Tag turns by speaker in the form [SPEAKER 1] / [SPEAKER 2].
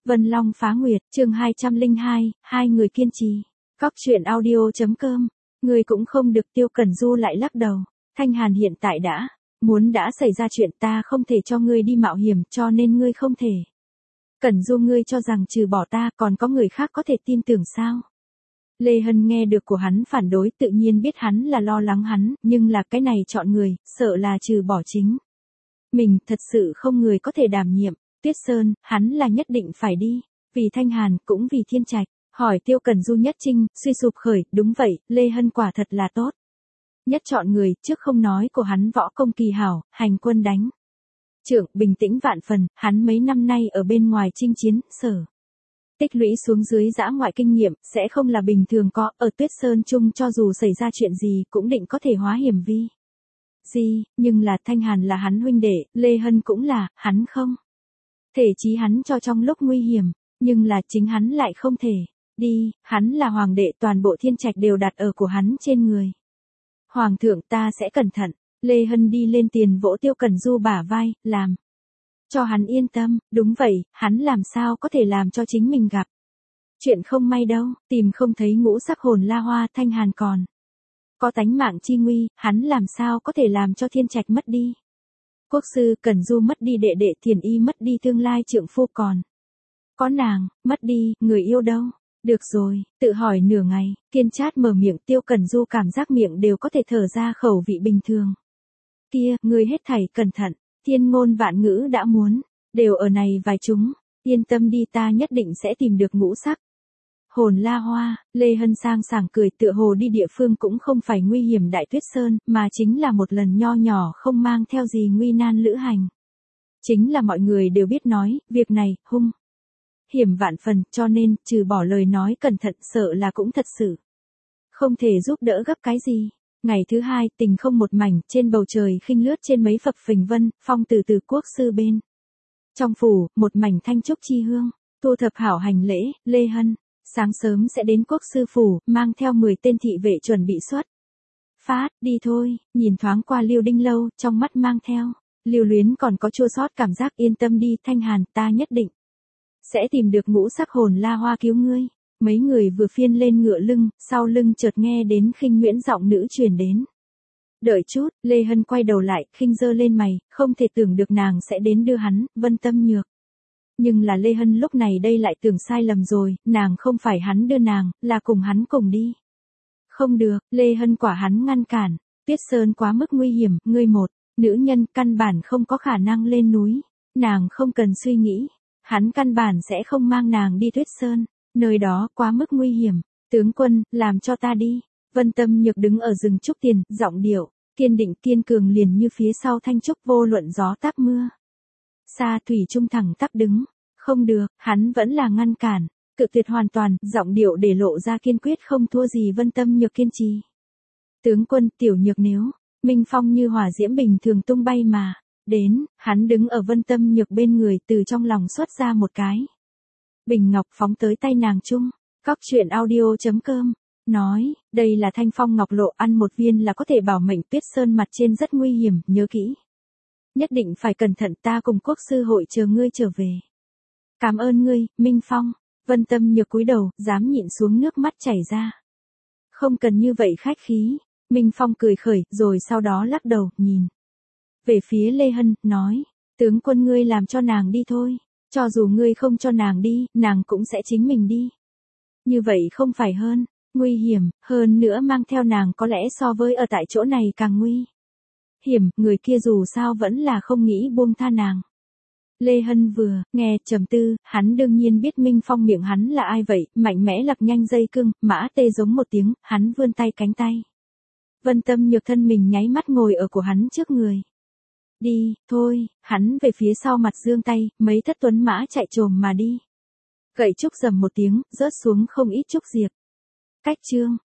[SPEAKER 1] Vân Long phá nguyệt, chương 202, hai người kiên trì. Góc truyện audio.com. Người cũng không được. Tiêu Cẩn Du lại lắc đầu. Thanh Hàn hiện tại đã xảy ra chuyện, ta không thể cho ngươi đi mạo hiểm, cho nên ngươi không thể. Cẩn Du, ngươi cho rằng trừ bỏ ta còn có người khác có thể tin tưởng sao? Lê Hân nghe được của hắn phản đối, tự nhiên biết hắn là lo lắng hắn, nhưng là cái này chọn người, sợ là trừ bỏ chính mình, thật sự không người có thể đảm nhiệm. Tuyết Sơn, hắn là nhất định phải đi, vì Thanh Hàn, cũng vì Thiên Trạch. Hỏi Tiêu Cẩn Du nhất trinh, suy sụp khởi, đúng vậy, Lê Hân quả thật là tốt. Nhất chọn người, trước không nói của hắn võ công kỳ hảo, hành quân đánh trưởng, bình tĩnh vạn phần, hắn mấy năm nay ở bên ngoài chinh chiến, sở tích lũy xuống dưới dã ngoại kinh nghiệm, sẽ không là bình thường có, ở Tuyết Sơn chung cho dù xảy ra chuyện gì cũng định có thể hóa hiểm vi nhưng là Thanh Hàn là hắn huynh đệ, Lê Hân cũng là, hắn không thể chí hắn cho trong lúc nguy hiểm, nhưng là chính hắn lại không thể đi, hắn là hoàng đệ, toàn bộ Thiên Trạch đều đặt ở của hắn trên người. Hoàng thượng, ta sẽ cẩn thận. Lê Hân đi lên tiền vỗ Tiêu Cẩn Du bả vai, làm cho hắn yên tâm. Đúng vậy, hắn làm sao có thể làm cho chính mình gặp chuyện không may đâu, tìm không thấy ngũ sắc hồn la hoa. Thanh Hàn còn có tánh mạng chi nguy, hắn làm sao có thể làm cho Thiên Trạch mất đi. Quốc sư Cẩn Du mất đi đệ đệ, Thiền Y mất đi tương lai trượng phu, còn có nàng, mất đi, người yêu đâu. Được rồi, tự hỏi nửa ngày, Kiên Trát mở miệng. Tiêu Cẩn Du cảm giác miệng đều có thể thở ra khẩu vị bình thường. Kia, ngươi hết thảy cẩn thận, thiên ngôn vạn ngữ đã muốn, đều ở này vài chúng, yên tâm đi, ta nhất định sẽ tìm được ngũ sắc hồn la hoa. Lê Hân sang sảng cười, tựa hồ đi địa phương cũng không phải nguy hiểm đại Tuyết Sơn, mà chính là một lần nho nhỏ không mang theo gì nguy nan lữ hành. Chính là mọi người đều biết nói, việc này, hung hiểm vạn phần, cho nên, trừ bỏ lời nói cẩn thận, sợ là cũng thật sự không thể giúp đỡ gấp cái gì. Ngày thứ hai, tình không một mảnh, trên bầu trời khinh lướt trên mấy phập phình vân, phong từ quốc sư bên trong phủ, một mảnh thanh trúc chi hương. Thu thập hảo hành lễ, Lê Hân sáng sớm sẽ đến quốc sư phủ, mang theo 10 tên thị vệ chuẩn bị xuất phát. Đi thôi. Nhìn thoáng qua Liêu Đinh Lâu, trong mắt mang theo lưu luyến còn có chua xót cảm giác. Yên tâm đi Thanh Hàn, ta nhất định sẽ tìm được ngũ sắc hồn la hoa cứu ngươi. Mấy người vừa phiên lên ngựa lưng, sau lưng chợt nghe đến Khinh Nguyễn giọng nữ truyền đến. Đợi chút. Lê Hân quay đầu lại, Khinh giơ lên mày, không thể tưởng được nàng sẽ đến đưa hắn, Vân Tâm Nhược. Nhưng là Lê Hân lúc này đây lại tưởng sai lầm rồi, nàng không phải hắn đưa nàng, là cùng hắn cùng đi. Không được, Lê Hân quả hắn ngăn cản. Tuyết Sơn quá mức nguy hiểm, ngươi một nữ nhân căn bản không có khả năng lên núi. Nàng không cần suy nghĩ, hắn căn bản sẽ không mang nàng đi Tuyết Sơn, nơi đó quá mức nguy hiểm. Tướng quân, làm cho ta đi. Vân Tâm Nhược đứng ở rừng trúc tiền, giọng điệu kiên định kiên cường, liền như phía sau thanh trúc, vô luận gió táp mưa xa, thủy trung thẳng tắp đứng. Không được, hắn vẫn là ngăn cản, cự tuyệt hoàn toàn, giọng điệu để lộ ra kiên quyết không thua gì Vân Tâm Nhược kiên trì. Tướng quân, tiểu nhược nếu minh phong như hỏa diễm bình thường tung bay mà đến, hắn đứng ở Vân Tâm Nhược bên người, từ trong lòng xuất ra một cái bình ngọc phóng tới tay nàng chung. Góc truyện audio.com nói, đây là Thanh Phong ngọc lộ, ăn một viên là có thể bảo mệnh. Tuyết Sơn mặt trên rất nguy hiểm, nhớ kỹ, nhất định phải cẩn thận, ta cùng quốc sư hội chờ ngươi trở về. Cảm ơn ngươi, Minh Phong. Vân Tâm Nhược cúi đầu, dám nhịn xuống nước mắt chảy ra. Không cần như vậy khách khí. Minh Phong cười khởi, rồi sau đó lắc đầu, nhìn về phía Lê Hân, nói, tướng quân, ngươi làm cho nàng đi thôi. Cho dù ngươi không cho nàng đi, nàng cũng sẽ chính mình đi. Như vậy không phải hơn nguy hiểm, hơn nữa mang theo nàng có lẽ so với ở tại chỗ này càng nguy hiểm. Người kia dù sao vẫn là không nghĩ buông tha nàng. Lê Hân vừa nghe trầm tư, hắn đương nhiên biết Minh Phong miệng hắn là ai vậy, mạnh mẽ lật nhanh dây cương, mã tê giống một tiếng, hắn vươn tay cánh tay. Vân Tâm Nhược thân mình nháy mắt ngồi ở của hắn trước người. Đi, thôi, hắn về phía sau mặt giương tay, mấy thất tuấn mã chạy trồm mà đi. Gậy trúc rầm một tiếng, rớt xuống không ít trúc diệp. Cách chương